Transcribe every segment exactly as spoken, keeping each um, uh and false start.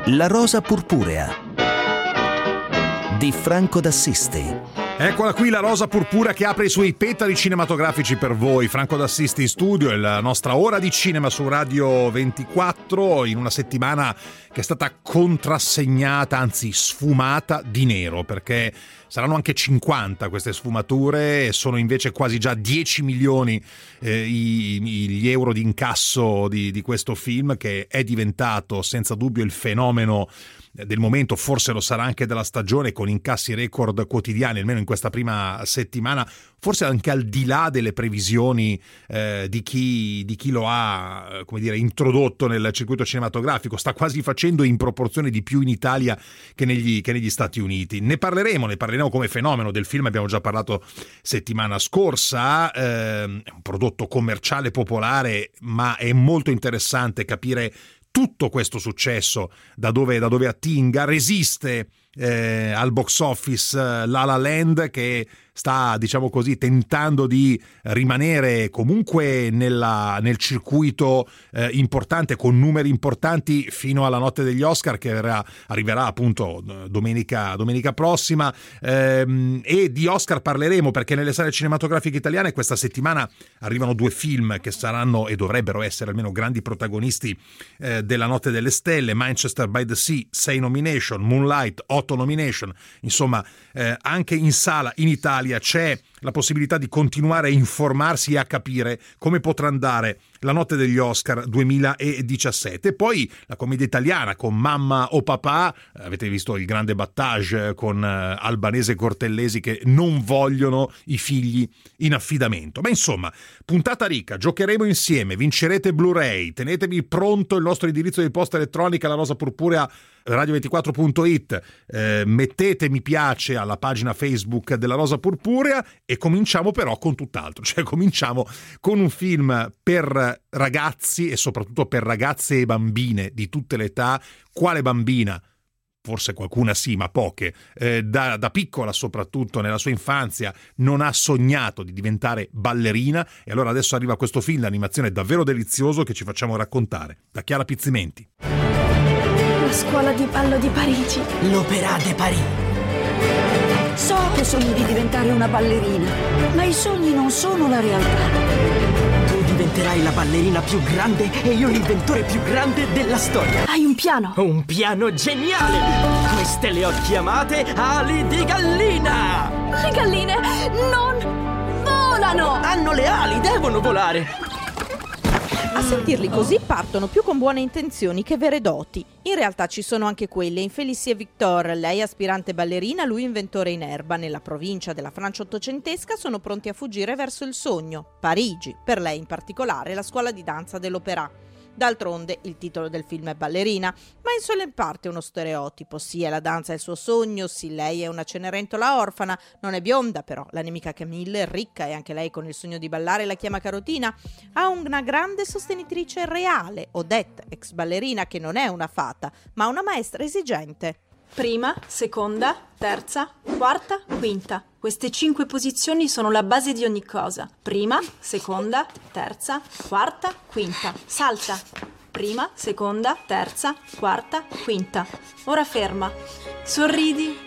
La rosa purpurea di Franco d'Assisti. Eccola qui la rosa purpura che apre i suoi petali cinematografici per voi. Franco d'Assisti in studio, è la nostra ora di cinema su Radio ventiquattro in una settimana che è stata contrassegnata, anzi sfumata di nero, perché saranno anche cinquanta queste sfumature e sono invece quasi già dieci milioni eh, i, gli euro di incasso di, di questo film, che è diventato senza dubbio il fenomeno del momento, forse lo sarà anche della stagione, con incassi record quotidiani, almeno in questa prima settimana, forse anche al di là delle previsioni eh, di chi di chi lo ha, come dire, introdotto nel circuito cinematografico. Sta quasi facendo in proporzione di più in Italia che negli, che negli Stati Uniti. Ne parleremo, ne parleremo come fenomeno del film, abbiamo già parlato settimana scorsa, eh, è un prodotto commerciale popolare, ma è molto interessante capire tutto questo successo, da dove, da dove attinga. Resiste eh, al box office eh, La La Land, che sta, diciamo così, tentando di rimanere comunque nella, nel circuito eh, importante, con numeri importanti, fino alla notte degli Oscar, che verrà, arriverà appunto domenica, domenica prossima. Ehm, e di Oscar parleremo, perché nelle sale cinematografiche italiane questa settimana arrivano due film che saranno e dovrebbero essere almeno grandi protagonisti eh, della notte delle stelle: Manchester by the Sea, sei nomination, Moonlight, otto nomination. Insomma, eh, anche in sala in Italia c'è la possibilità di continuare a informarsi e a capire come potrà andare la notte degli Oscar duemiladiciassette. E poi la commedia italiana con Mamma o Papà, avete visto il grande battage con Albanese e Cortellesi che non vogliono i figli in affidamento. Ma insomma, puntata ricca, giocheremo insieme, vincerete Blu-ray, tenetevi pronto il nostro indirizzo di posta elettronica, la rosa purpurea radio ventiquattro punto it, eh, mettete mi piace alla pagina Facebook della Rosa Purpurea e cominciamo però con tutt'altro, cioè cominciamo con un film per ragazzi e soprattutto per ragazze e bambine di tutte le età. Quale bambina? Forse qualcuna sì, ma poche. Eh, da, da piccola, soprattutto nella sua infanzia, non ha sognato di diventare ballerina, e allora adesso arriva questo film d'animazione davvero delizioso che ci facciamo raccontare da Chiara Pizzimenti. La scuola di ballo di Parigi. L'Opéra de Paris. So che sogni di diventare una ballerina, ma i sogni non sono la realtà. Tu diventerai la ballerina più grande e io l'inventore più grande della storia. Hai un piano? Un piano geniale! Queste le ho chiamate ali di gallina! Le galline non volano! Hanno le ali, devono volare! A sentirli così partono più con buone intenzioni che vere doti. In realtà ci sono anche quelle. In Félicie Victor, lei aspirante ballerina, lui inventore in erba, nella provincia della Francia ottocentesca, sono pronti a fuggire verso il sogno, Parigi, per lei in particolare la scuola di danza dell'Opéra. D'altronde il titolo del film è Ballerina, ma in sola in parte è uno stereotipo. Sì, è la danza il suo sogno, sì, lei è una Cenerentola orfana, non è bionda però, l'animica Camille è ricca e anche lei con il sogno di ballare la chiama Carotina. Ha una grande sostenitrice reale, Odette, ex ballerina, che non è una fata, ma una maestra esigente. Prima, seconda, terza, quarta, quinta. Queste cinque posizioni sono la base di ogni cosa. Prima, seconda, terza, quarta, quinta. Salta. Prima, seconda, terza, quarta, quinta. Ora ferma. Sorridi.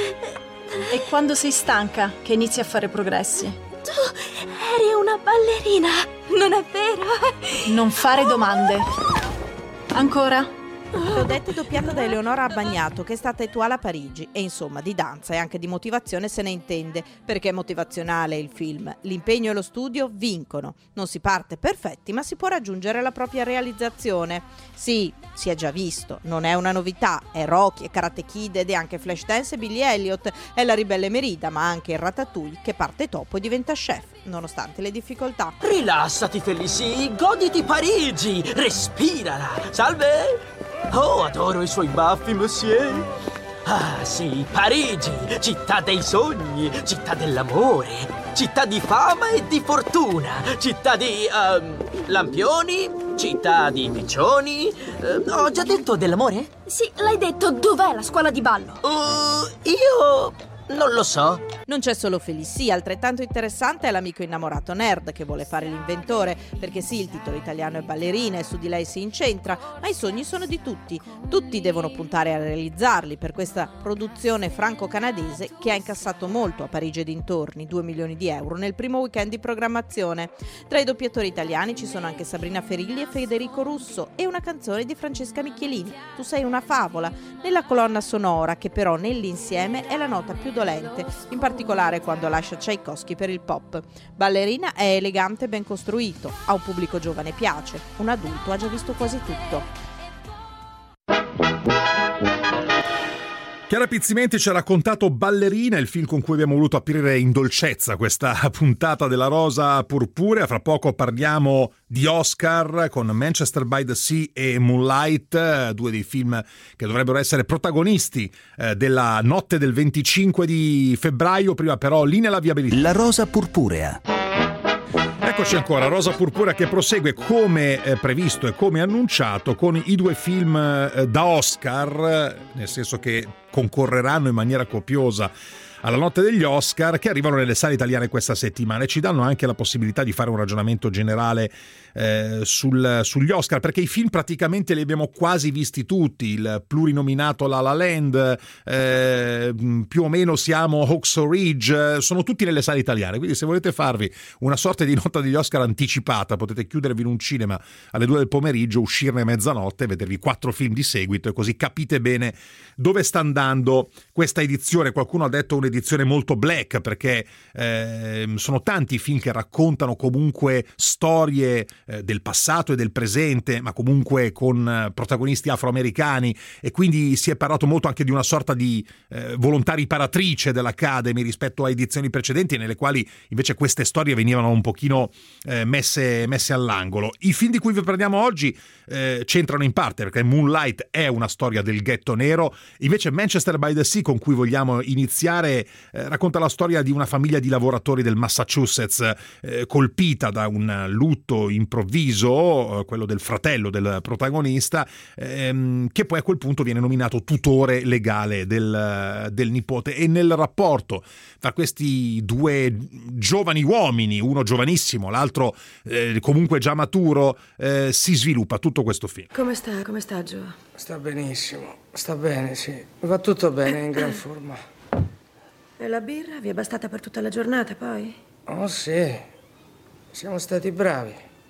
E quando sei stanca che inizi a fare progressi. Tu eri una ballerina, non è vero? Non fare domande. Ancora. Odette è doppiata da Eleonora Abbagnato, che è stata étoile a Parigi, e insomma di danza e anche di motivazione se ne intende, perché è motivazionale il film. L'impegno e lo studio vincono. Non si parte perfetti, ma si può raggiungere la propria realizzazione. Sì, si è già visto, non è una novità, è Rocky, è Karate Kid ed è anche Flashdance e Billy Elliot, è la ribelle Merida, ma anche il Ratatouille che parte topo e diventa chef, nonostante le difficoltà. Rilassati, Félicie, goditi Parigi, respirala. Salve! Oh, adoro i suoi baffi, monsieur. Ah, sì, Parigi, città dei sogni, città dell'amore, città di fama e di fortuna, città di um, lampioni, città di piccioni. Uh, ho già detto dell'amore? Sì, l'hai detto. Dov'è la scuola di ballo? Uh, io Non lo so. Non c'è solo Félicie, altrettanto interessante è l'amico innamorato nerd che vuole fare l'inventore, perché sì, il titolo italiano è Ballerina e su di lei si incentra, ma i sogni sono di tutti. Tutti devono puntare a realizzarli per questa produzione franco-canadese che ha incassato molto a Parigi e dintorni, due milioni di euro nel primo weekend di programmazione. Tra i doppiatori italiani ci sono anche Sabrina Ferilli e Federico Russo e una canzone di Francesca Michelini, Tu sei una favola, nella colonna sonora che però nell'insieme è la nota più dolente, in particolare quando lascia Tchaikovsky per il pop. Ballerina è elegante e ben costruito, a un pubblico giovane piace, un adulto ha già visto quasi tutto. Chiara Pizzimenti ci ha raccontato Ballerina, il film con cui abbiamo voluto aprire in dolcezza questa puntata della Rosa Purpurea. Fra poco parliamo di Oscar con Manchester by the Sea e Moonlight, due dei film che dovrebbero essere protagonisti eh, della notte del venticinque di febbraio. Prima però linea la viabilità. La Rosa Purpurea. Eccoci ancora, Rosa Purpurea che prosegue come eh, previsto e come annunciato con i due film eh, da Oscar, nel senso che concorreranno in maniera copiosa alla notte degli Oscar, che arrivano nelle sale italiane questa settimana e ci danno anche la possibilità di fare un ragionamento generale eh, sul, sugli Oscar, perché i film praticamente li abbiamo quasi visti tutti. Il plurinominato La La Land, eh, più o meno siamo Hacksaw Ridge, sono tutti nelle sale italiane, quindi se volete farvi una sorta di notte degli Oscar anticipata potete chiudervi in un cinema alle due del pomeriggio, uscirne a mezzanotte e vedervi quattro film di seguito e così capite bene dove sta andando questa edizione. Qualcuno ha detto un'edizione molto black perché eh, sono tanti film che raccontano comunque storie eh, del passato e del presente, ma comunque con eh, protagonisti afroamericani, e quindi si è parlato molto anche di una sorta di eh, volontà riparatrice dell'Academy rispetto a edizioni precedenti nelle quali invece queste storie venivano un pochino eh, messe, messe all'angolo. I film di cui vi parliamo oggi eh, c'entrano in parte perché Moonlight è una storia del ghetto nero, invece Manchester by the Sea, con cui vogliamo iniziare, eh, racconta la storia di una famiglia di lavoratori del Massachusetts eh, colpita da un lutto improvviso, eh, quello del fratello del protagonista, ehm, che poi a quel punto viene nominato tutore legale del, del nipote, e nel rapporto tra questi due giovani uomini, uno giovanissimo, l'altro eh, comunque già maturo, eh, si sviluppa tutto questo film. Come sta? Come sta Joe? Sta benissimo, sta bene, sì. Va tutto bene, è in gran forma. E la birra vi è bastata per tutta la giornata, poi? Oh sì, siamo stati bravi.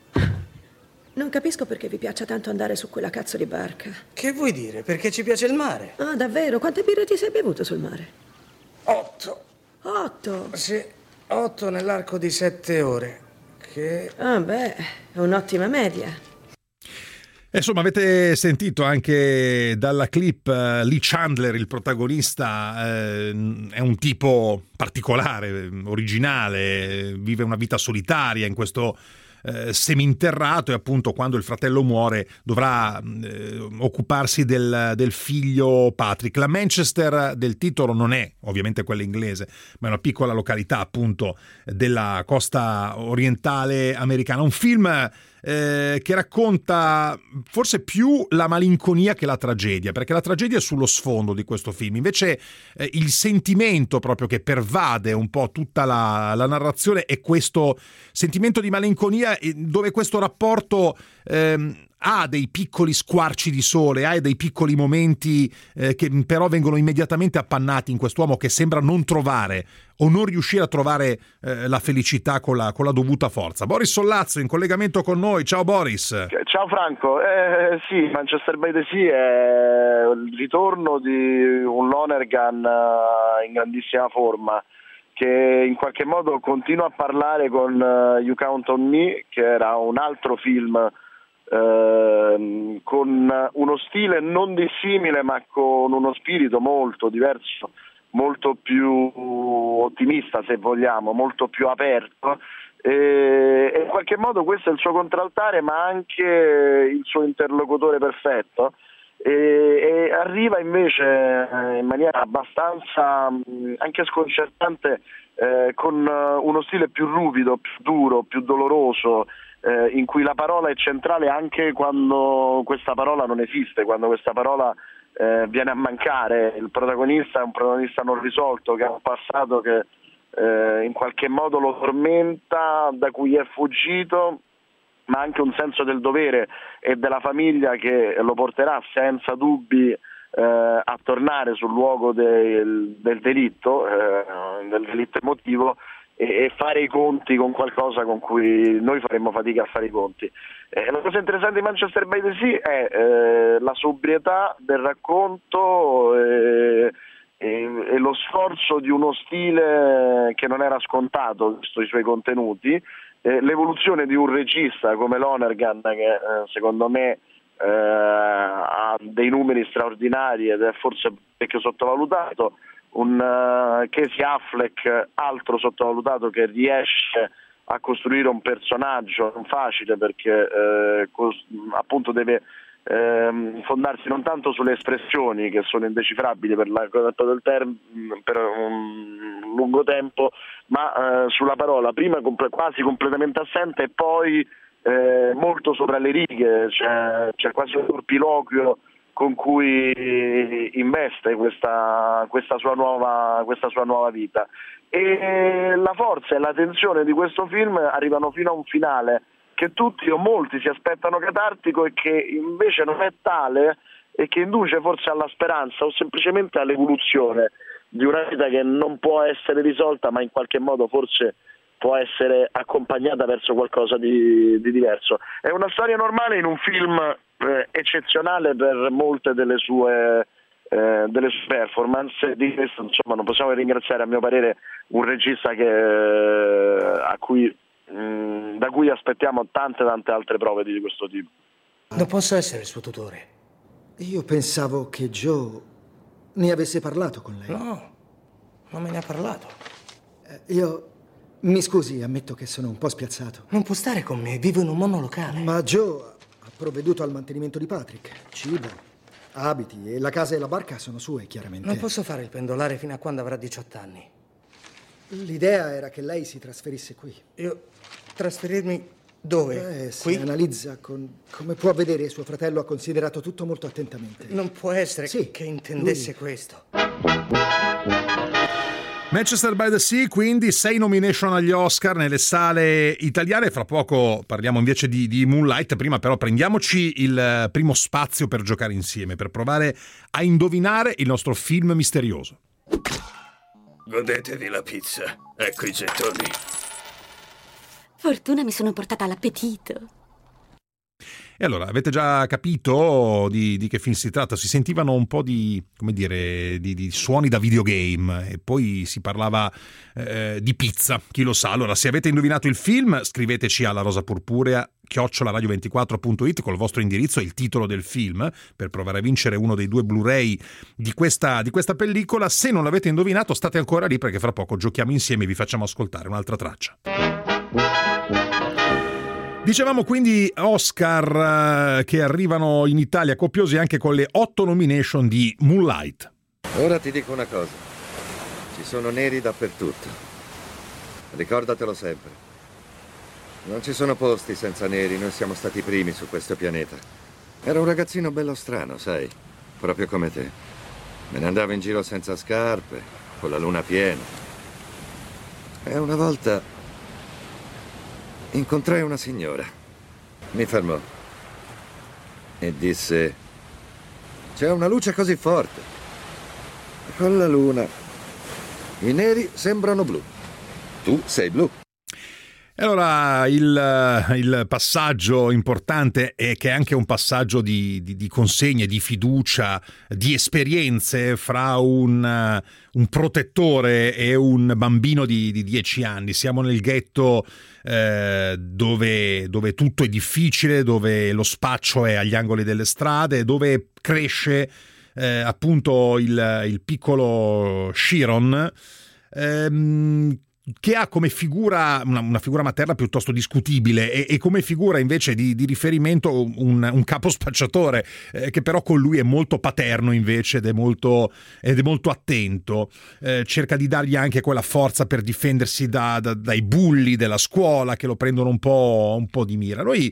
Non capisco perché vi piaccia tanto andare su quella cazzo di barca. Che vuoi dire? Perché ci piace il mare? Ah, davvero? Quante birre ti sei bevuto sul mare? Otto. Otto? Sì, otto nell'arco di sette ore. Che... Ah, beh, è un'ottima media. Insomma, avete sentito anche dalla clip uh, Lee Chandler, il protagonista, eh, è un tipo particolare, originale, vive una vita solitaria in questo eh, seminterrato, e appunto quando il fratello muore dovrà eh, occuparsi del, del figlio Patrick. La Manchester del titolo non è ovviamente quella inglese, ma è una piccola località appunto della costa orientale americana. Un film Eh, che racconta forse più la malinconia che la tragedia, perché la tragedia è sullo sfondo di questo film, invece eh, il sentimento proprio che pervade un po' tutta la, la narrazione è questo sentimento di malinconia, dove questo rapporto ehm, ha dei piccoli squarci di sole, ha dei piccoli momenti eh, che però vengono immediatamente appannati in quest'uomo che sembra non trovare o non riuscire a trovare eh, la felicità con la, con la dovuta forza. Boris Sollazzo in collegamento con noi. Ciao Boris. Ciao Franco. Eh, sì, Manchester by the Sea è il ritorno di un Lonergan in grandissima forma, che in qualche modo continua a parlare con uh, You Count on Me, che era un altro film uh, con uno stile non dissimile ma con uno spirito molto diverso, molto più ottimista se vogliamo, molto più aperto, e, e in qualche modo questo è il suo contraltare ma anche il suo interlocutore perfetto. E, e arriva invece eh, in maniera abbastanza mh, anche sconcertante, eh, con uh, uno stile più ruvido, più duro, più doloroso, eh, in cui la parola è centrale anche quando questa parola non esiste, quando questa parola eh, viene a mancare. Il protagonista è un protagonista non risolto, che ha un passato che eh, in qualche modo lo tormenta, da cui è fuggito, ma anche un senso del dovere e della famiglia che lo porterà senza dubbi eh, a tornare sul luogo del, del delitto, eh, del delitto emotivo, e, e fare i conti con qualcosa con cui noi faremmo fatica a fare i conti. Eh, la cosa interessante di Manchester by the Sea è eh, la sobrietà del racconto e, e, e lo sforzo di uno stile che non era scontato, visto i suoi contenuti. Eh, l'evoluzione di un regista come Lonergan, che eh, secondo me eh, ha dei numeri straordinari ed è forse parecchio sottovalutato, un uh, Casey Affleck altro sottovalutato, che riesce a costruire un personaggio non facile, perché eh, cos- appunto deve eh, fondarsi non tanto sulle espressioni, che sono indecifrabili per la del term- per un lungo tempo, ma eh, sulla parola, prima comp- quasi completamente assente e poi eh, molto sopra le righe. C'è, c'è quasi un turpiloquio con cui investe questa, questa, sua nuova, questa sua nuova vita. E la forza e la tensione di questo film arrivano fino a un finale che tutti o molti si aspettano catartico, e che invece non è tale, e che induce forse alla speranza o semplicemente all'evoluzione di una vita che non può essere risolta, ma in qualche modo forse può essere accompagnata verso qualcosa di, di diverso. È una storia normale in un film eh, eccezionale per molte delle sue, eh, delle sue performance. Di questo, insomma, non possiamo ringraziare, a mio parere, un regista che, eh, a cui, mh, da cui aspettiamo tante tante altre prove di questo tipo. Non posso essere il suo tutore. Io pensavo che Joe ne avesse parlato con lei. No, non me ne ha parlato. Eh, io... Mi scusi, ammetto che sono un po' spiazzato. Non può stare con me, vivo in un monolocale. Ma Joe ha provveduto al mantenimento di Patrick. Cibo, abiti, e la casa e la barca sono sue, chiaramente. Non posso fare il pendolare fino a quando avrà diciotto anni. L'idea era che lei si trasferisse qui. Io... trasferirmi dove? Eh, si qui? analizza con... Come può vedere, suo fratello ha considerato tutto molto attentamente. Non può essere sì, che intendesse lui. questo. Manchester by the Sea, quindi sei nomination agli Oscar nelle sale italiane. Fra poco parliamo invece di, di Moonlight. Prima però prendiamoci il primo spazio per giocare insieme, per provare a indovinare il nostro film misterioso. Godetevi la pizza, ecco i gettoni. Fortuna mi sono portata l'appetito. E allora, avete già capito di, di che film si tratta? Si sentivano un po' di, come dire, di, di suoni da videogame, e poi si parlava eh, di pizza, chi lo sa. Allora, se avete indovinato il film, scriveteci alla rosapurpurea chiocciola radio ventiquattro punto it col vostro indirizzo e il titolo del film, per provare a vincere uno dei due Blu-ray di questa, di questa pellicola. Se non l'avete indovinato, state ancora lì, perché fra poco giochiamo insieme e vi facciamo ascoltare un'altra traccia. Dicevamo quindi Oscar eh, che arrivano in Italia copiosi, anche con le otto nomination di Moonlight. Ora ti dico una cosa, ci sono neri dappertutto, ricordatelo sempre. Non ci sono posti senza neri, noi siamo stati i primi su questo pianeta. Ero un ragazzino bello strano, sai, proprio come te. Me ne andavo in giro senza scarpe, con la luna piena. E una volta incontrai una signora. Mi fermò e disse: c'è una luce così forte. Con la luna i neri sembrano blu. Tu sei blu. E allora il, il passaggio importante è che è anche un passaggio di, di, di consegne, di fiducia, di esperienze fra un, un protettore e un bambino di, di dieci anni. Siamo nel ghetto eh, dove, dove tutto è difficile, dove lo spaccio è agli angoli delle strade, dove cresce eh, appunto il, il piccolo Chiron, ehm, che ha come figura una, una figura materna piuttosto discutibile e, e come figura invece di, di riferimento un, un capo spacciatore eh, che però con lui è molto paterno invece ed è molto, ed è molto attento, eh, cerca di dargli anche quella forza per difendersi da, da, dai bulli della scuola che lo prendono un po', un po' di mira. Noi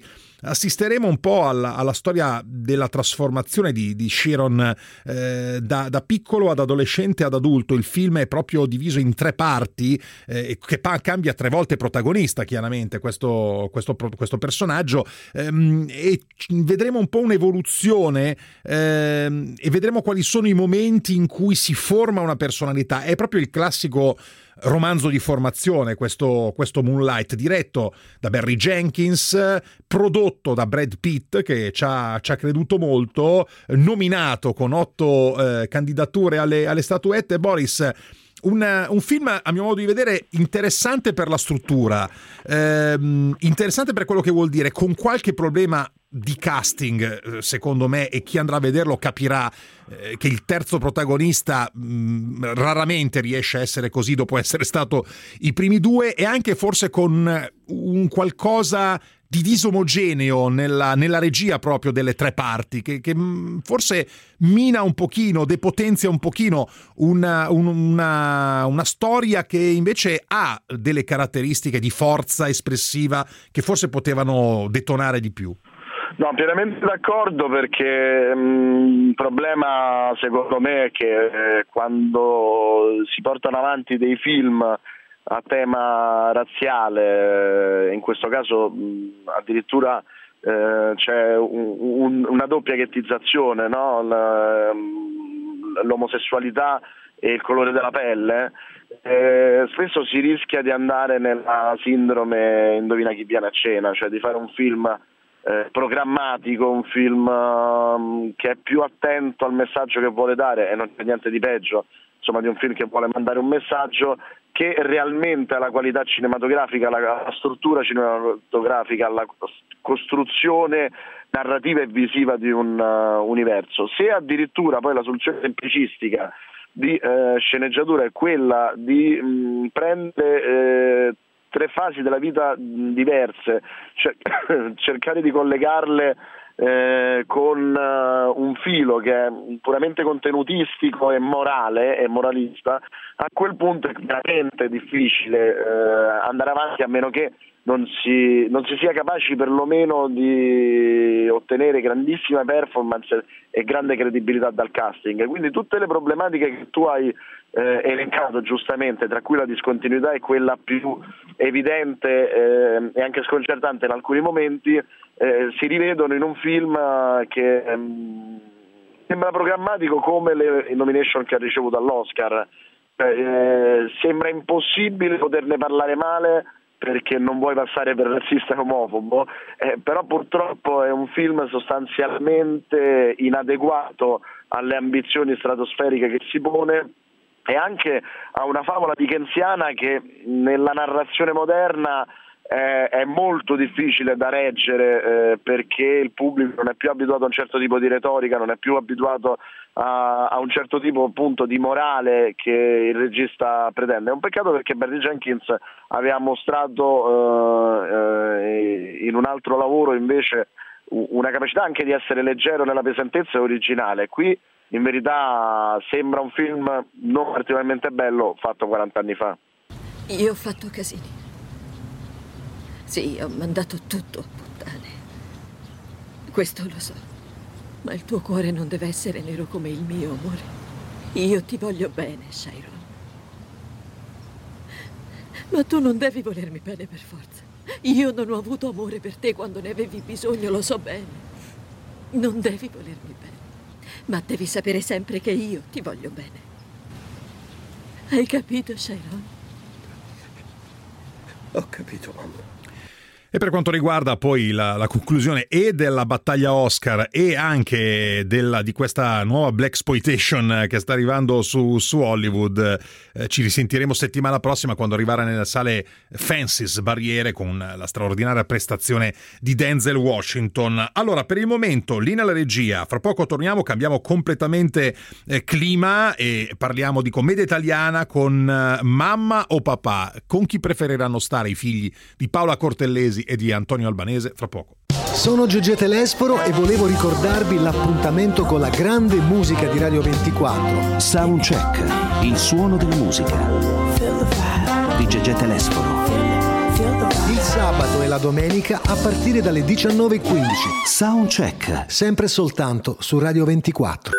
assisteremo un po' alla, alla storia della trasformazione di, di Chiron eh, da, da piccolo ad adolescente ad adulto. Il film è proprio diviso in tre parti, eh, che pa- cambia tre volte protagonista, chiaramente, questo, questo, questo personaggio, ehm, e vedremo un po' un'evoluzione ehm, e vedremo quali sono i momenti in cui si forma una personalità. È proprio il classico romanzo di formazione, questo, questo Moonlight, diretto da Barry Jenkins, prodotto da Brad Pitt, che ci ha, ci ha creduto molto, nominato con otto eh, candidature alle, alle statuette. Boris, un, un film, a mio modo di vedere, interessante per la struttura, ehm, interessante per quello che vuol dire, con qualche problema di casting, secondo me, e chi andrà a vederlo capirà eh, che il terzo protagonista mh, raramente riesce a essere così dopo essere stato i primi due, e anche forse con un qualcosa di disomogeneo nella, nella regia proprio delle tre parti, che, che mh, forse mina un pochino, depotenzia un pochino una, un, una, una storia che invece ha delle caratteristiche di forza espressiva che forse potevano detonare di più. No, pienamente d'accordo, perché mh, il problema secondo me è che eh, quando si portano avanti dei film a tema razziale, eh, in questo caso mh, addirittura eh, c'è un, un, una doppia ghettizzazione, no? La, l'omosessualità e il colore della pelle, eh, spesso si rischia di andare nella sindrome indovina chi viene a cena, cioè di fare un film Eh, programmatico, un film um, che è più attento al messaggio che vuole dare, e non c'è niente di peggio, insomma, di un film che vuole mandare un messaggio, che realmente alla qualità cinematografica, alla, alla struttura cinematografica, alla costruzione narrativa e visiva di un uh, universo. Se addirittura poi la soluzione semplicistica di uh, sceneggiatura è quella di mh, prendere uh, tre fasi della vita diverse, cioè, cercare di collegarle eh, con uh, un filo che è puramente contenutistico e morale e moralista, a quel punto è veramente difficile eh, andare avanti, a meno che non si, non si sia capaci perlomeno di ottenere grandissima performance e grande credibilità dal casting. Quindi tutte le problematiche che tu hai eh, elencato giustamente, tra cui la discontinuità è quella più evidente eh, e anche sconcertante in alcuni momenti, eh, si rivedono in un film che ehm, sembra programmatico come le nomination che ha ricevuto all'Oscar. Eh, sembra impossibile poterne parlare male perché non vuoi passare per razzista e omofobo, eh, però purtroppo è un film sostanzialmente inadeguato alle ambizioni stratosferiche che si pone, e anche a una favola dickensiana che nella narrazione moderna eh, è molto difficile da reggere, eh, perché il pubblico non è più abituato a un certo tipo di retorica, non è più abituato a, a un certo tipo appunto di morale che il regista pretende. È un peccato, perché Barry Jenkins aveva mostrato eh, eh, in un altro lavoro invece una capacità anche di essere leggero nella pesantezza e originale. Qui in verità sembra un film non particolarmente bello, fatto quaranta anni fa. Io ho fatto casini. Sì, ho mandato tutto a puttane. Questo lo so. Ma il tuo cuore non deve essere nero come il mio, amore. Io ti voglio bene, Chiron. Ma tu non devi volermi bene per forza. Io non ho avuto amore per te quando ne avevi bisogno, lo so bene. Non devi volermi bene. Ma devi sapere sempre che io ti voglio bene. Hai capito, Chiron? Ho capito, mamma. E per quanto riguarda poi la, la conclusione e della battaglia Oscar e anche della, di questa nuova blaxploitation che sta arrivando su, su Hollywood, eh, ci risentiremo settimana prossima quando arriverà nelle sale Fences Barriere con la straordinaria prestazione di Denzel Washington. Allora, per il momento, linea alla regia, fra poco torniamo, cambiamo completamente eh, clima e parliamo di commedia italiana con eh, Mamma o Papà. Con chi preferiranno stare i figli di Paola Cortellesi e di Antonio Albanese fra poco. Sono Gigi Telesforo e volevo ricordarvi l'appuntamento con la grande musica di Radio ventiquattro. Soundcheck, il suono della musica di Gigi Telesforo. Il sabato e la domenica a partire dalle diciannove e quindici. Soundcheck. Sempre soltanto su Radio ventiquattro.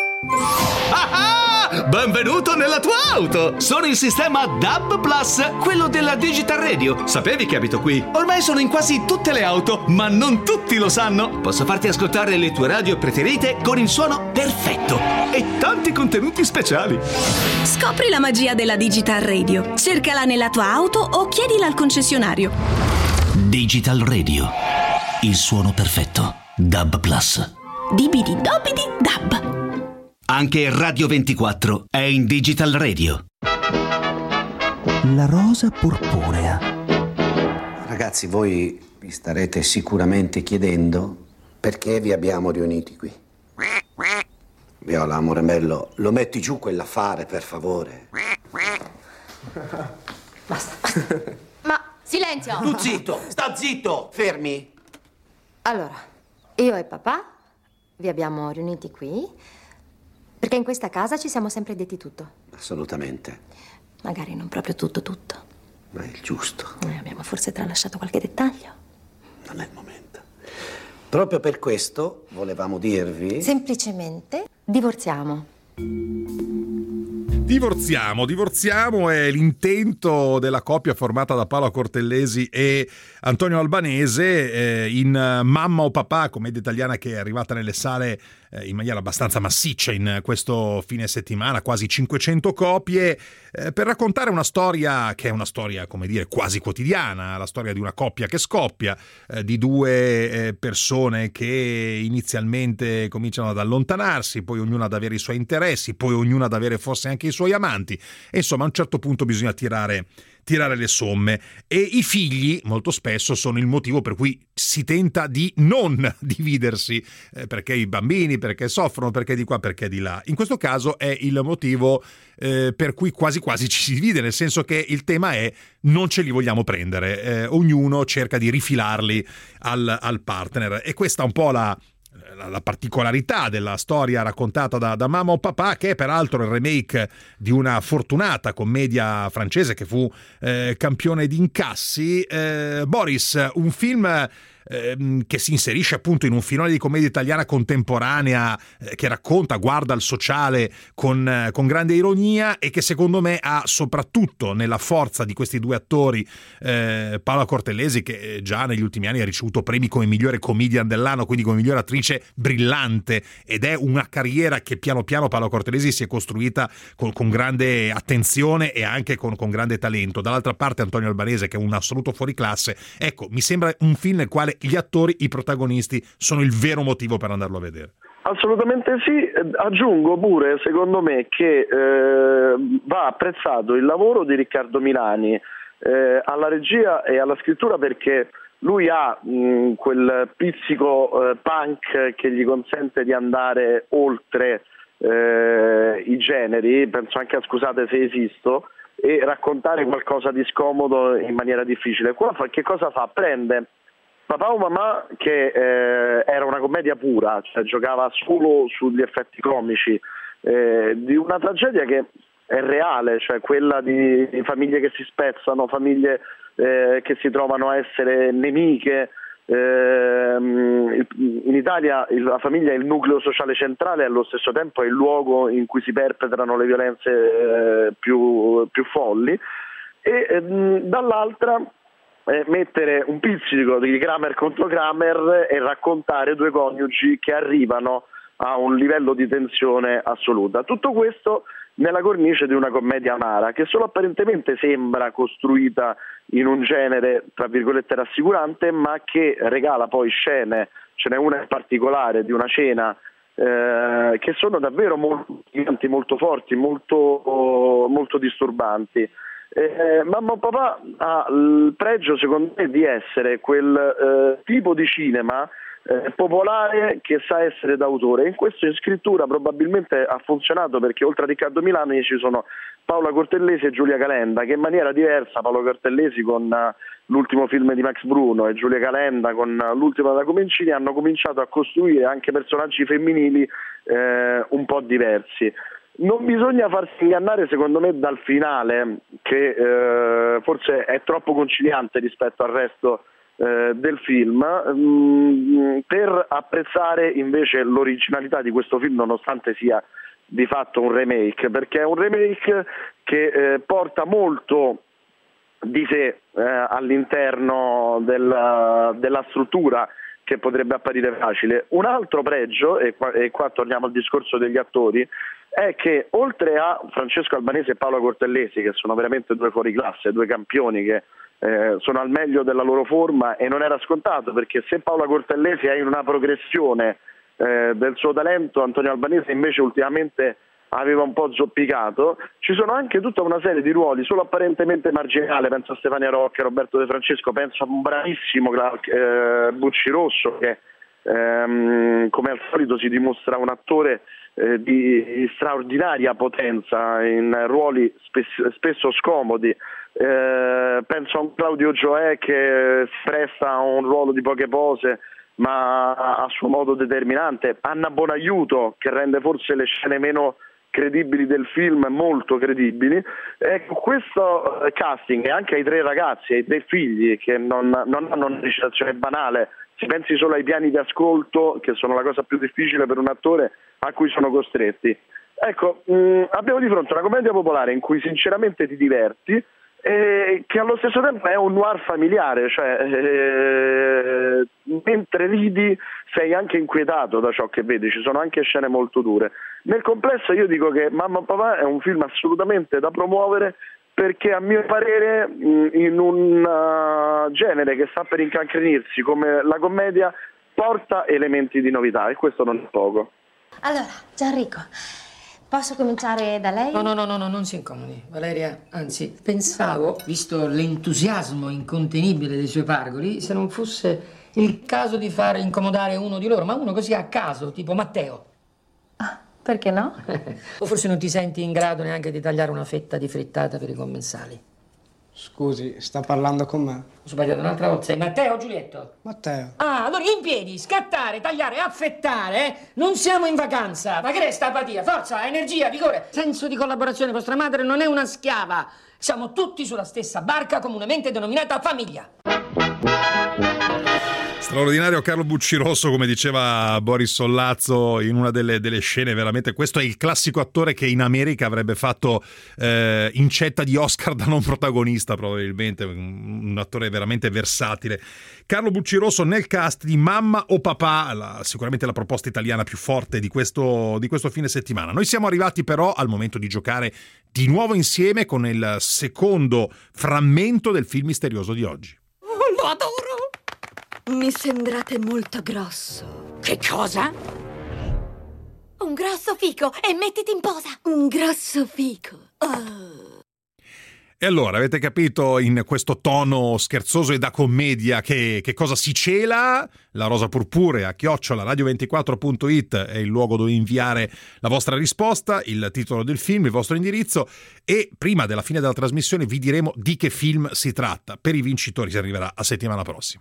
Benvenuto nella tua auto! Sono il sistema D A B Plus, quello della Digital Radio. Sapevi che abito qui? Ormai sono in quasi tutte le auto, ma non tutti lo sanno. Posso farti ascoltare le tue radio preferite con il suono perfetto e tanti contenuti speciali. Scopri la magia della Digital Radio. Cercala nella tua auto o chiedila al concessionario. Digital Radio. Il suono perfetto. D A B Plus. Dibidi dobidi D A B. Anche Radio ventiquattro è in Digital Radio. La rosa purpurea. Ragazzi, voi vi starete sicuramente chiedendo perché vi abbiamo riuniti qui. Viola, amore bello, lo metti giù quell'affare, per favore. Basta. Ma silenzio! Tu zitto, sta zitto! Fermi! Allora, io e papà vi abbiamo riuniti qui perché in questa casa ci siamo sempre detti tutto. Assolutamente. Magari non proprio tutto tutto. Ma è il giusto. Noi abbiamo forse tralasciato qualche dettaglio. Non è il momento. Proprio per questo volevamo dirvi... Semplicemente divorziamo. Divorziamo, divorziamo è l'intento della coppia formata da Paola Cortellesi e Antonio Albanese eh, in Mamma o Papà, commedia italiana che è arrivata nelle sale eh, in maniera abbastanza massiccia in questo fine settimana, quasi cinquecento copie, eh, per raccontare una storia che è una storia, come dire, quasi quotidiana, la storia di una coppia che scoppia, eh, di due eh, persone che inizialmente cominciano ad allontanarsi, poi ognuno ad avere i suoi interessi, poi ognuno ad avere forse anche i suoi amanti, e insomma a un certo punto bisogna tirare tirare le somme, e i figli molto spesso sono il motivo per cui si tenta di non dividersi, eh, perché i bambini, perché soffrono, perché di qua, perché di là. In questo caso è il motivo eh, per cui quasi quasi ci si divide, nel senso che il tema è non ce li vogliamo prendere, eh, ognuno cerca di rifilarli al, al partner, e questa è un po' la la particolarità della storia raccontata da, da Mamma o Papà, che è peraltro il remake di una fortunata commedia francese che fu eh, campione di incassi. eh, Boris, un film eh, che si inserisce appunto in un filone di commedia italiana contemporanea, eh, che racconta, guarda al sociale con, eh, con grande ironia, e che secondo me ha soprattutto nella forza di questi due attori, eh, Paola Cortellesi, che già negli ultimi anni ha ricevuto premi come migliore comedian dell'anno, quindi come migliore attrice brillante, ed è una carriera che piano piano Paola Cortellesi si è costruita con, con grande attenzione e anche con, con grande talento. Dall'altra parte Antonio Albanese, che è un assoluto fuoriclasse. Ecco, mi sembra un film nel quale gli attori, i protagonisti, sono il vero motivo per andarlo a vedere. Assolutamente sì. Aggiungo pure, secondo me, che eh, va apprezzato il lavoro di Riccardo Milani eh, alla regia e alla scrittura, perché lui ha mh, quel pizzico eh, punk che gli consente di andare oltre eh, i generi, penso anche a Scusate se esisto, e raccontare qualcosa di scomodo in maniera difficile. Qua fa, che cosa fa? Prende Papà o Mamma, che eh, era una commedia pura, cioè giocava solo sugli effetti comici, eh, di una tragedia che è reale, cioè quella di, di famiglie che si spezzano, famiglie eh, che si trovano a essere nemiche. Eh, in Italia la famiglia è il nucleo sociale centrale e allo stesso tempo è il luogo in cui si perpetrano le violenze eh, più, più folli, e eh, dall'altra eh, mettere un pizzico di Kramer contro Kramer e raccontare due coniugi che arrivano a un livello di tensione assoluta. Tutto questo nella cornice di una commedia amara che solo apparentemente sembra costruita in un genere tra virgolette rassicurante, ma che regala poi scene, ce n'è una in particolare di una cena eh, che sono davvero molto, molto forti, molto, molto disturbanti. Eh, Mamma o Papà ha il pregio, secondo me, di essere quel eh, tipo di cinema Eh, popolare che sa essere d'autore. In questo in scrittura probabilmente ha funzionato perché oltre a Riccardo Milani ci sono Paola Cortellesi e Giulia Calenda, che in maniera diversa, Paola Cortellesi con uh, l'ultimo film di Max Bruno e Giulia Calenda con uh, l'ultimo da Comencini, hanno cominciato a costruire anche personaggi femminili eh, un po' diversi. non bisogna farsi ingannare, secondo me, dal finale, che eh, forse è troppo conciliante rispetto al resto eh, del film, mh, per apprezzare invece l'originalità di questo film, nonostante sia di fatto un remake, perché è un remake che eh, porta molto di sé eh, all'interno del, della struttura, che potrebbe apparire facile. Un altro pregio, e qua, e qua torniamo al discorso degli attori, è che oltre a Francesco Albanese e Paola Cortellesi, che sono veramente due fuoriclasse, due campioni che eh, sono al meglio della loro forma, e non era scontato, perché se Paola Cortellesi è in una progressione eh, del suo talento, Antonio Albanese invece ultimamente aveva un po' zoppicato, ci sono anche tutta una serie di ruoli solo apparentemente marginali, penso a Stefania Rocca, Roberto De Francesco, penso a un bravissimo eh, Bucci Rosso, che ehm, come al solito si dimostra un attore eh, di straordinaria potenza in ruoli spes- spesso scomodi. Eh, penso a un Claudio Gioè che si presta a un ruolo di poche pose ma a suo modo determinante, Anna Bonaiuto che rende forse le scene meno credibili del film molto credibili. Ecco, questo casting, e anche ai tre ragazzi, ai tre figli che non, non hanno una recitazione banale, si pensi solo ai piani di ascolto, che sono la cosa più difficile per un attore, a cui sono costretti. Ecco, mh, abbiamo di fronte una commedia popolare in cui sinceramente ti diverti, e che allo stesso tempo è un noir familiare, cioè eh, mentre ridi sei anche inquietato da ciò che vedi, ci sono anche scene molto dure. Nel complesso io dico che Mamma e Papà è un film assolutamente da promuovere, perché a mio parere in un uh, genere che sta per incancrenirsi come la commedia porta elementi di novità, e questo non è poco. Allora, Gianrico, posso cominciare da lei? No, no, no, no, no, non si incomodi, Valeria. Anzi, pensavo, visto l'entusiasmo incontenibile dei suoi pargoli, se non fosse il caso di far incomodare uno di loro, ma uno così a caso, tipo Matteo. Ah, perché no? O forse non ti senti in grado neanche di tagliare una fetta di frittata per i commensali. Scusi, sta parlando con me? Ho sbagliato un'altra volta. Sei Matteo o Giulietto? Matteo. Ah, allora in piedi, scattare, tagliare, affettare, eh? Non siamo in vacanza. Ma che è sta apatia? Forza, energia, vigore. Senso di collaborazione. Vostra madre non è una schiava. Siamo tutti sulla stessa barca, comunemente denominata famiglia. Straordinario Carlo Bucci Rosso, come diceva Boris Sollazzo in una delle, delle scene, veramente questo è il classico attore che in America avrebbe fatto eh, incetta di Oscar da non protagonista, probabilmente un, un attore veramente versatile. Carlo Bucci Rosso nel cast di Mamma o Papà, la, sicuramente la proposta italiana più forte di questo, di questo fine settimana. Noi siamo arrivati però al momento di giocare di nuovo insieme con il secondo frammento del film misterioso di oggi. Lo adoro! Mi sembrate molto grosso. Che cosa? Un grosso fico e mettiti in posa. Un grosso fico. Oh. E allora, avete capito in questo tono scherzoso e da commedia che, che cosa si cela? La Rosa Purpurea, chiocciola radio ventiquattro punto it è il luogo dove inviare la vostra risposta, il titolo del film, il vostro indirizzo, e prima della fine della trasmissione vi diremo di che film si tratta. Per i vincitori si arriverà a settimana prossima.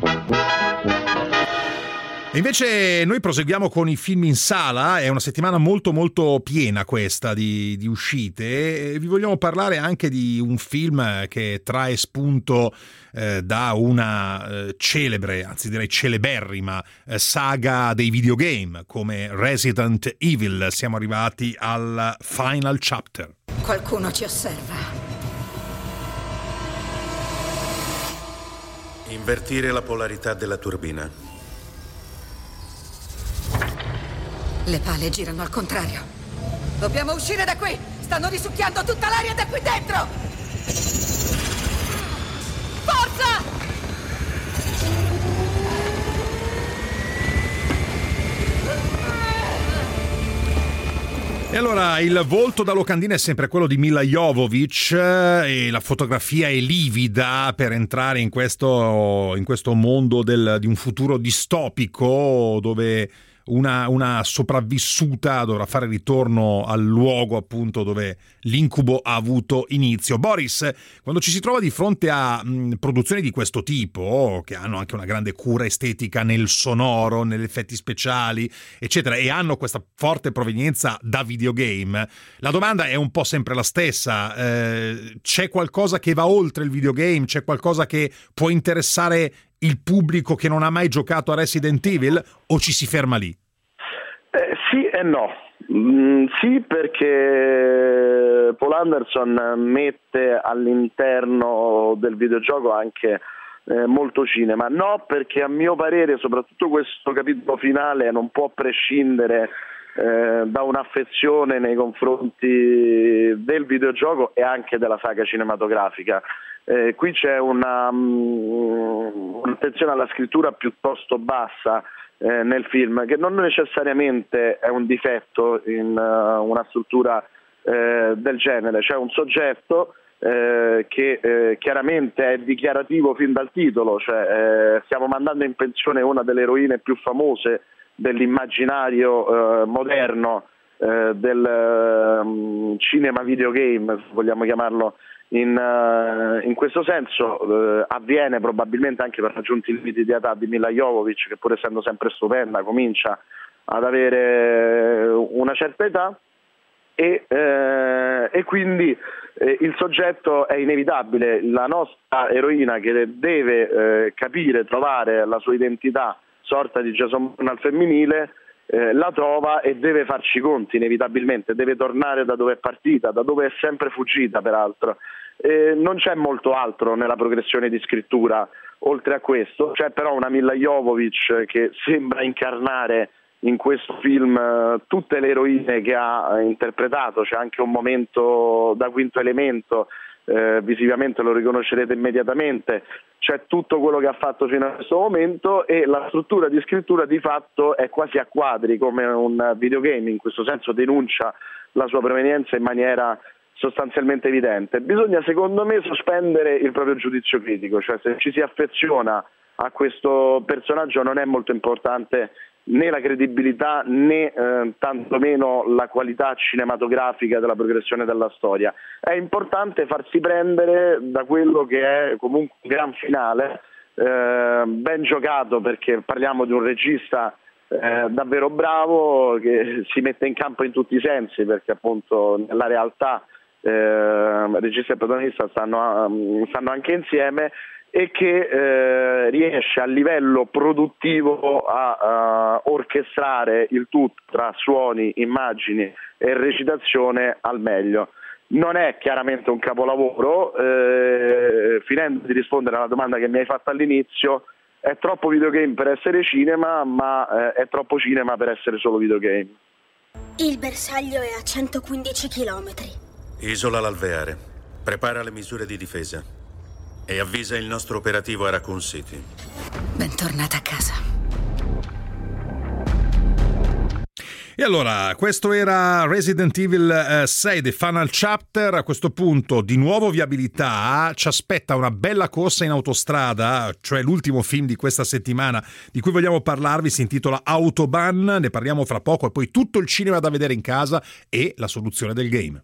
E invece noi proseguiamo con i film in sala, è una settimana molto molto piena questa di, di uscite, e vi vogliamo parlare anche di un film che trae spunto eh, da una eh, celebre, anzi direi celeberrima eh, saga dei videogame come Resident Evil. Siamo arrivati al final chapter. Qualcuno ci osserva. Invertire la polarità della turbina. Le pale girano al contrario. Dobbiamo uscire da qui! Stanno risucchiando tutta l'aria da qui dentro! Forza! E allora il volto da locandina è sempre quello di Mila Jovovich e la fotografia è livida per entrare in questo, in questo mondo del, di un futuro distopico dove una, una sopravvissuta dovrà fare ritorno al luogo appunto dove l'incubo ha avuto inizio. Boris, quando ci si trova di fronte a mh, produzioni di questo tipo, che hanno anche una grande cura estetica nel sonoro, negli effetti speciali, eccetera, e hanno questa forte provenienza da videogame, la domanda è un po' sempre la stessa. Eh, c'è qualcosa che va oltre il videogame? C'è qualcosa che può interessare il pubblico che non ha mai giocato a Resident Evil, o ci si ferma lì? Eh, sì e no. Mm, sì, perché Paul Anderson mette all'interno del videogioco anche eh, molto cinema. No, perché a mio parere soprattutto questo capitolo finale non può prescindere eh, da un'affezione nei confronti del videogioco e anche della saga cinematografica. Eh, qui c'è una, um, un'attenzione alla scrittura piuttosto bassa eh, nel film, che non necessariamente è un difetto in uh, una struttura eh, del genere. C'è un soggetto eh, che eh, chiaramente è dichiarativo fin dal titolo, cioè eh, stiamo mandando in pensione una delle eroine più famose dell'immaginario eh, moderno eh, del um, cinema videogame, se vogliamo chiamarlo In, uh, in questo senso uh, avviene probabilmente anche per raggiunti limiti di età di Mila Jovovich, che pur essendo sempre stupenda comincia ad avere una certa età e, uh, e quindi uh, il soggetto è inevitabile. La nostra eroina, che deve uh, capire, trovare la sua identità, sorta di Jason Bourne al femminile, Eh, la trova e deve farci i conti inevitabilmente, deve tornare da dove è partita, da dove è sempre fuggita peraltro. Eh, non c'è molto altro nella progressione di scrittura oltre a questo. C'è però una Mila Jovovich che sembra incarnare in questo film eh, tutte le eroine che ha interpretato. C'è anche un momento da Quinto Elemento, eh, visivamente lo riconoscerete immediatamente. C'è tutto quello che ha fatto fino a questo momento e la struttura di scrittura di fatto è quasi a quadri, come un videogame. In questo senso denuncia la sua provenienza in maniera sostanzialmente evidente. Bisogna, secondo me, sospendere il proprio giudizio critico, cioè se ci si affeziona a questo personaggio non è molto importante né la credibilità né eh, tantomeno la qualità cinematografica della progressione della storia. È importante farsi prendere da quello che è comunque un gran finale, eh, ben giocato, perché parliamo di un regista eh, davvero bravo, che si mette in campo in tutti i sensi, perché appunto nella realtà eh, regista e protagonista stanno, stanno anche insieme, e che eh, riesce a livello produttivo a, a orchestrare il tutto tra suoni, immagini e recitazione al meglio. Non è chiaramente un capolavoro, eh, finendo di rispondere alla domanda che mi hai fatto all'inizio, è troppo videogame per essere cinema, ma eh, è troppo cinema per essere solo videogame. Il bersaglio è a centoquindici chilometri. Isola l'alveare, prepara le misure di difesa e avvisa il nostro operativo a Raccoon City. Bentornata a casa. E allora, questo era Resident Evil eh, sei The Final Chapter. A questo punto di nuovo viabilità, ci aspetta una bella corsa in autostrada, cioè l'ultimo film di questa settimana di cui vogliamo parlarvi, si intitola Autobahn, ne parliamo fra poco, e poi tutto il cinema da vedere in casa e la soluzione del game.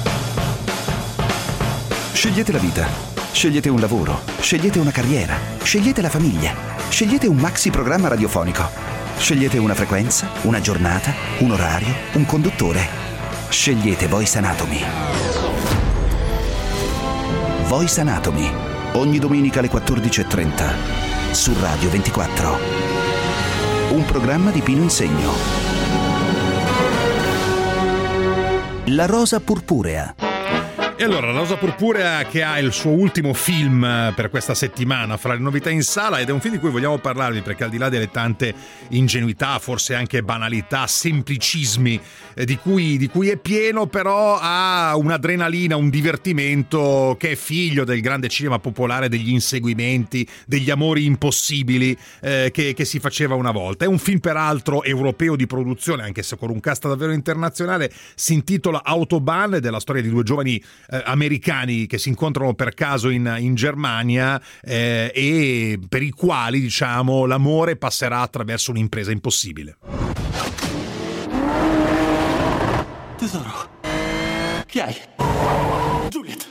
Scegliete la vita, scegliete un lavoro, scegliete una carriera, scegliete la famiglia, scegliete un maxi programma radiofonico, scegliete una frequenza, una giornata, un orario, un conduttore. Scegliete Voice Anatomy. Voice Anatomy, ogni domenica alle quattordici e trenta su Radio ventiquattro. Un programma di Pino Insegno. La rosa purpurea. E allora, La Rosa Purpurea, che ha il suo ultimo film per questa settimana fra le novità in sala, ed è un film di cui vogliamo parlarvi perché al di là delle tante ingenuità, forse anche banalità, semplicismi eh, di cui, di cui è pieno, però ha un'adrenalina, un divertimento che è figlio del grande cinema popolare, degli inseguimenti, degli amori impossibili eh, che, che si faceva una volta. È un film peraltro europeo di produzione, anche se con un cast davvero internazionale. Si intitola Autobahn ed è la storia di due giovani eh, americani che si incontrano per caso in, in Germania eh, e per i quali, diciamo, l'amore passerà attraverso un'impresa impossibile. Tesoro, che hai? Juliet!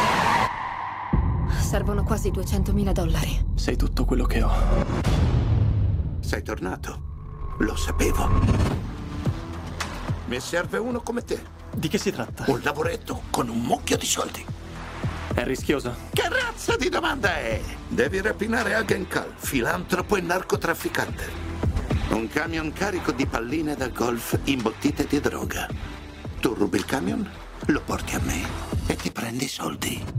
Servono quasi duecentomila dollari. Sei tutto quello che ho. Sei tornato. Lo sapevo. Mi serve uno come te. Di che si tratta? Un lavoretto con un mucchio di soldi. È rischioso? Che razza di domanda è? Devi rapinare Hagen Kahl, filantropo e narcotrafficante. Un camion carico di palline da golf imbottite di droga. Tu rubi il camion, lo porti a me e ti prendi i soldi.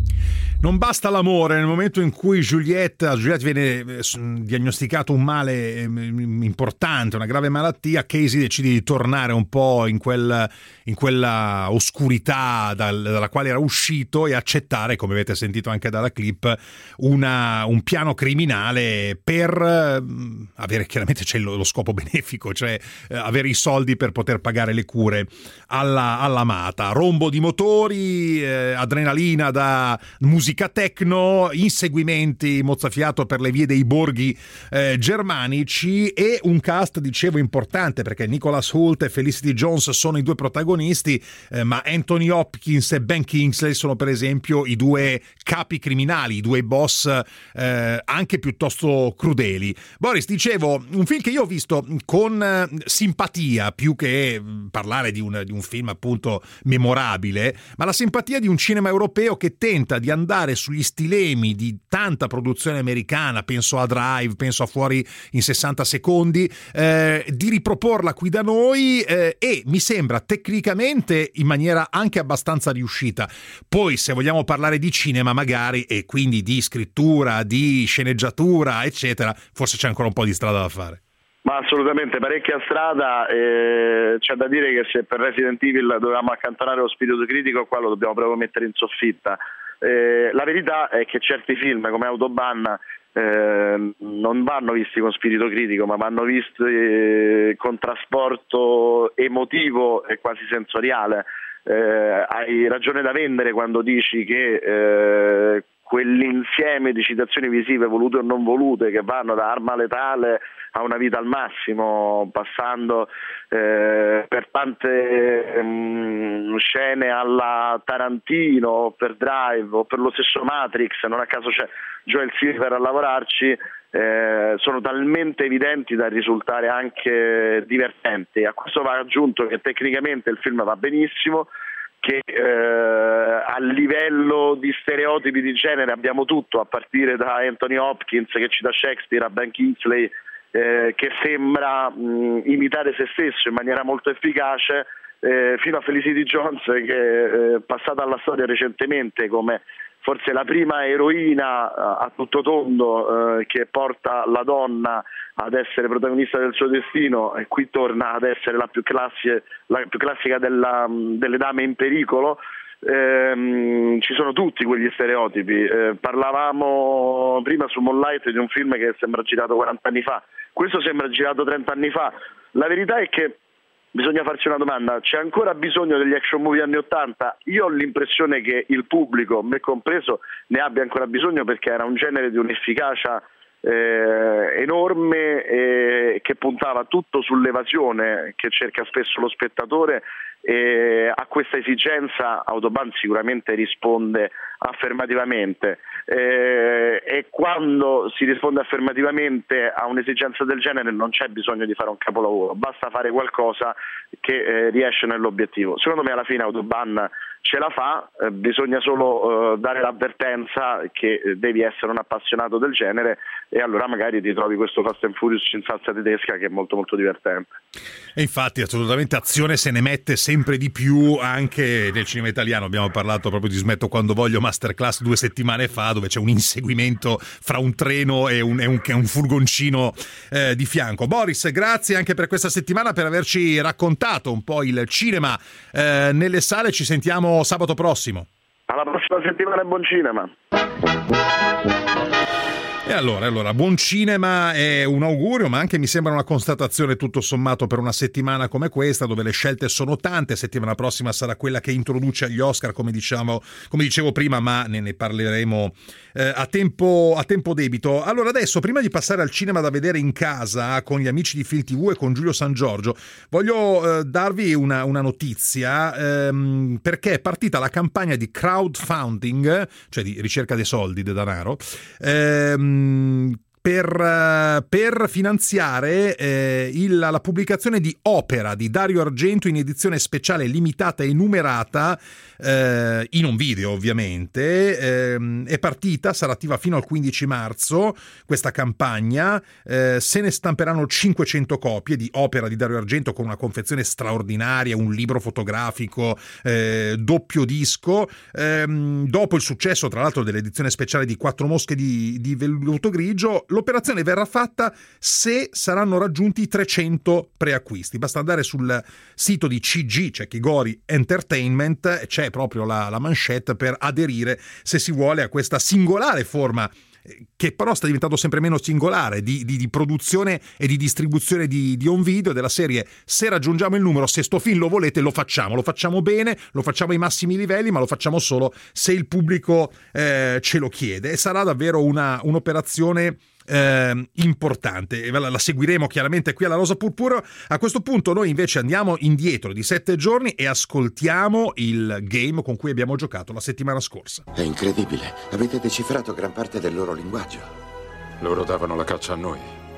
Non basta l'amore, nel momento in cui Juliette, a Juliette viene diagnosticato un male importante, una grave malattia, Casey decide di tornare un po' in, quel, in quella oscurità dal, dalla quale era uscito e accettare, come avete sentito anche dalla clip, una, un piano criminale per avere, chiaramente c'è lo, lo scopo benefico, cioè eh, avere i soldi per poter pagare le cure alla, all'amata. Rombo di motori, eh, adrenalina da musica techno, inseguimenti mozzafiato per le vie dei borghi eh, germanici e un cast, dicevo, importante, perché Nicholas Hoult e Felicity Jones sono i due protagonisti, eh, ma Anthony Hopkins e Ben Kingsley sono per esempio i due capi criminali, i due boss eh, anche piuttosto crudeli. Boris, dicevo, un film che io ho visto con eh, simpatia, più che parlare di un, di un film appunto memorabile, ma la simpatia di un cinema europeo che tenta di andare sugli stilemi di tanta produzione americana, penso a Drive, penso a Fuori in sessanta secondi, eh, di riproporla qui da noi eh, e mi sembra tecnicamente in maniera anche abbastanza riuscita. Poi se vogliamo parlare di cinema magari, e quindi di scrittura, di sceneggiatura eccetera, forse c'è ancora un po' di strada da fare. Ma assolutamente, parecchia strada, eh, c'è da dire che se per Resident Evil dovevamo accantonare lo spirito critico, qua lo dobbiamo proprio mettere in soffitta. Eh, la verità è che certi film come Autobahn eh, non vanno visti con spirito critico, ma vanno visti eh, con trasporto emotivo e quasi sensoriale. Eh, hai ragione da vendere quando dici che eh, quell'insieme di citazioni visive volute o non volute, che vanno da Arma letale a Una vita al massimo, passando eh, per tante um, scene alla Tarantino, per Drive o per lo stesso Matrix, non a caso c'è Joel Silver a lavorarci, eh, sono talmente evidenti da risultare anche divertenti. A questo va aggiunto che tecnicamente il film va benissimo, che eh, a livello di stereotipi di genere abbiamo tutto, a partire da Anthony Hopkins che cita Shakespeare, a Ben Kingsley eh, che sembra mh, imitare se stesso in maniera molto efficace, eh, fino a Felicity Jones che è eh, passata alla storia recentemente come forse la prima eroina a tutto tondo eh, che porta la donna ad essere protagonista del suo destino, e qui torna ad essere la più classica, la più classica della, delle dame in pericolo. Eh, ci sono tutti quegli stereotipi. Eh, parlavamo prima su Moonlight di un film che sembra girato quaranta anni fa, questo sembra girato trenta anni fa. La verità è che bisogna farci una domanda: c'è ancora bisogno degli action movie anni ottanta? Io ho l'impressione che il pubblico, me compreso, ne abbia ancora bisogno, perché era un genere di un'efficacia eh, enorme eh, che puntava tutto sull'evasione che cerca spesso lo spettatore, e a questa esigenza Autobahn sicuramente risponde affermativamente, eh, e quando si risponde affermativamente a un'esigenza del genere non c'è bisogno di fare un capolavoro, basta fare qualcosa che eh, riesce nell'obiettivo. Secondo me alla fine Autobahn ce la fa, eh, bisogna solo eh, dare l'avvertenza che eh, devi essere un appassionato del genere, e allora magari ti trovi questo Fast and Furious in salsa tedesca che è molto molto divertente. E infatti assolutamente azione se ne mette sempre di più anche nel cinema italiano. Abbiamo parlato proprio di Smetto quando voglio Masterclass due settimane fa, dove c'è un inseguimento fra un treno e un, e un, un furgoncino eh, di fianco. Boris, grazie anche per questa settimana, per averci raccontato un po' il cinema eh, nelle sale. Ci sentiamo sabato prossimo. Alla prossima settimana e buon cinema. E allora, allora, buon cinema è un augurio, ma anche mi sembra una constatazione tutto sommato per una settimana come questa, dove le scelte sono tante. Settimana prossima sarà quella che introduce agli Oscar, come diciamo, come dicevo prima, ma ne, ne parleremo eh, a tempo, a tempo debito. Allora adesso, prima di passare al cinema da vedere in casa con gli amici di Film tivù e con Giulio San Giorgio, voglio eh, darvi una, una notizia, ehm, perché è partita la campagna di crowdfunding, cioè di ricerca dei soldi, del denaro, ehm, Per, per finanziare eh, il, la pubblicazione di Opera di Dario Argento in edizione speciale limitata e numerata, eh, in un video ovviamente. Eh, è partita, sarà attiva fino al quindici marzo questa campagna. Eh, se ne stamperanno cinquecento copie di Opera di Dario Argento con una confezione straordinaria, un libro fotografico, eh, doppio disco. Eh, dopo il successo tra l'altro dell'edizione speciale di Quattro mosche di, di velluto grigio, l'operazione verrà fatta se saranno raggiunti i trecento preacquisti. Basta andare sul sito di C G, cioè Kigori Entertainment, c'è proprio la, la manchette per aderire, se si vuole, a questa singolare forma, che però sta diventando sempre meno singolare, di, di, di produzione e di distribuzione di, di home video, della serie: se raggiungiamo il numero, se sto film lo volete, lo facciamo, lo facciamo bene, lo facciamo ai massimi livelli, ma lo facciamo solo se il pubblico eh, ce lo chiede. E sarà davvero una, un'operazione Eh, importante, la, la seguiremo chiaramente qui alla Rosa Purpura. A questo punto noi invece andiamo indietro di sette giorni e ascoltiamo il game con cui abbiamo giocato la settimana scorsa. È incredibile, avete decifrato gran parte del loro linguaggio. Loro davano la caccia a noi,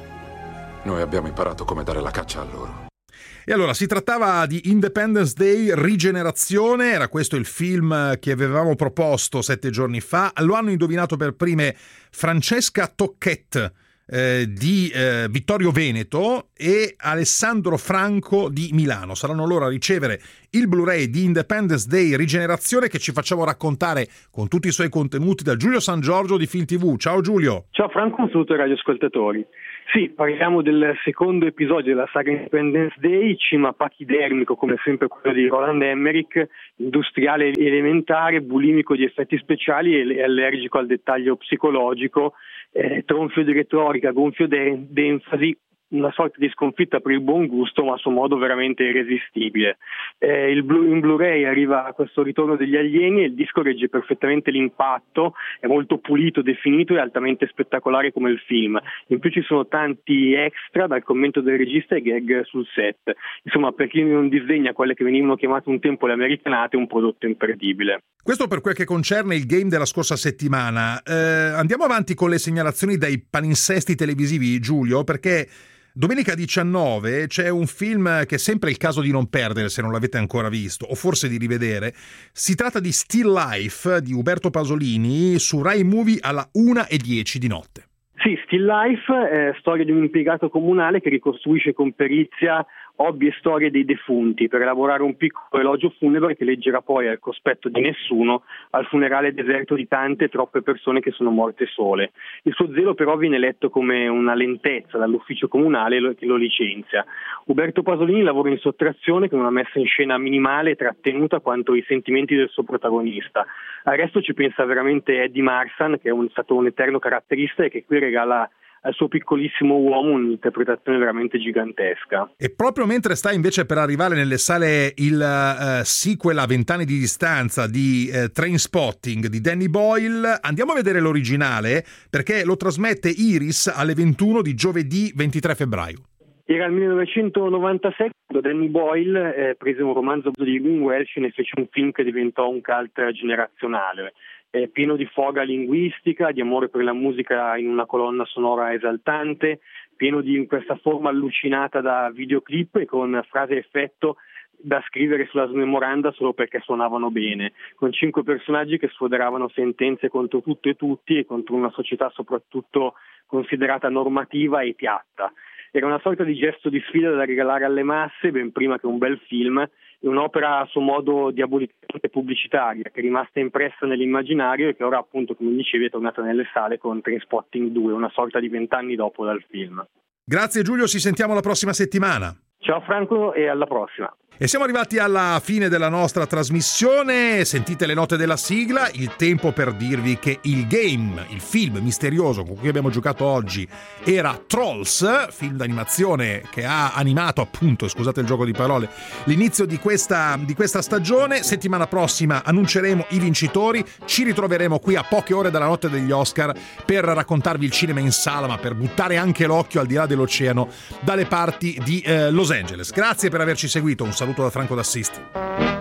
noi abbiamo imparato come dare la caccia a loro. E allora si trattava di Independence Day Rigenerazione, era questo il film che avevamo proposto sette giorni fa. Lo hanno indovinato per prime Francesca Tocquet eh, di eh, Vittorio Veneto e Alessandro Franco di Milano. Saranno loro a ricevere il Blu-ray di Independence Day Rigenerazione, che ci facciamo raccontare con tutti i suoi contenuti da Giulio San Giorgio di Film tivù. Ciao Giulio. Ciao Franco, un saluto ai radioascoltatori. Sì, parliamo del secondo episodio della saga Independence Day, cinema pachidermico come sempre quello di Roland Emmerich, industriale elementare, bulimico di effetti speciali e allergico al dettaglio psicologico, eh, tronfio di retorica, gonfio de- d'enfasi, una sorta di sconfitta per il buon gusto, ma a suo modo veramente irresistibile. Eh, il Blu- in Blu-ray arriva questo ritorno degli alieni e il disco regge perfettamente l'impatto, è molto pulito, definito e altamente spettacolare come il film. In più ci sono tanti extra, dal commento del regista ai gag sul set. Insomma, per chi non disdegna quelle che venivano chiamate un tempo le americanate, è un prodotto imperdibile. Questo per quel che concerne il game della scorsa settimana. Eh, andiamo avanti con le segnalazioni dai palinsesti televisivi, Giulio, perché domenica diciannove c'è un film che è sempre il caso di non perdere se non l'avete ancora visto, o forse di rivedere. Si tratta di Still Life di Uberto Pasolini su Rai Movie alla una e dieci di notte. Sì, Still Life è storia di un impiegato comunale che ricostruisce con perizia hobby e storie dei defunti per elaborare un piccolo elogio funebre che leggerà poi al cospetto di nessuno al funerale deserto di tante troppe persone che sono morte sole. Il suo zelo però viene letto come una lentezza dall'ufficio comunale che lo licenzia. Uberto Pasolini lavora in sottrazione con una messa in scena minimale e trattenuta quanto i sentimenti del suo protagonista. Al resto ci pensa veramente Eddie Marsan, che è un, stato un eterno caratterista e che qui regala al suo piccolissimo uomo un'interpretazione veramente gigantesca. E proprio mentre sta invece per arrivare nelle sale il uh, sequel a vent'anni di distanza di uh, Trainspotting di Danny Boyle, andiamo a vedere l'originale perché lo trasmette Iris alle ventuno di giovedì ventitré febbraio. Era il millenovecentonovantasei quando Danny Boyle eh, prese un romanzo di Irving Welsh e ne fece un film che diventò un cult generazionale. È pieno di foga linguistica, di amore per la musica in una colonna sonora esaltante, pieno di questa forma allucinata da videoclip e con frase effetto da scrivere sulla smemoranda solo perché suonavano bene, con cinque personaggi che sfoderavano sentenze contro tutto e tutti e contro una società soprattutto considerata normativa e piatta. Era una sorta di gesto di sfida da regalare alle masse, ben prima che un bel film, e un'opera a suo modo diabolicamente pubblicitaria, che è rimasta impressa nell'immaginario e che ora, appunto, come dicevi, è tornata nelle sale con Trainspotting due, una sorta di vent'anni dopo dal film. Grazie Giulio, ci sentiamo la prossima settimana. Ciao Franco e alla prossima. E siamo arrivati alla fine della nostra trasmissione, sentite le note della sigla, il tempo per dirvi che il game, il film misterioso con cui abbiamo giocato oggi era Trolls, film d'animazione che ha animato appunto, scusate il gioco di parole, l'inizio di questa, di questa stagione. Settimana prossima annunceremo i vincitori, ci ritroveremo qui a poche ore dalla notte degli Oscar per raccontarvi il cinema in sala, ma per buttare anche l'occhio al di là dell'oceano dalle parti di eh, Los Angeles. Grazie per averci seguito, un saluto da Franco D'Assisti.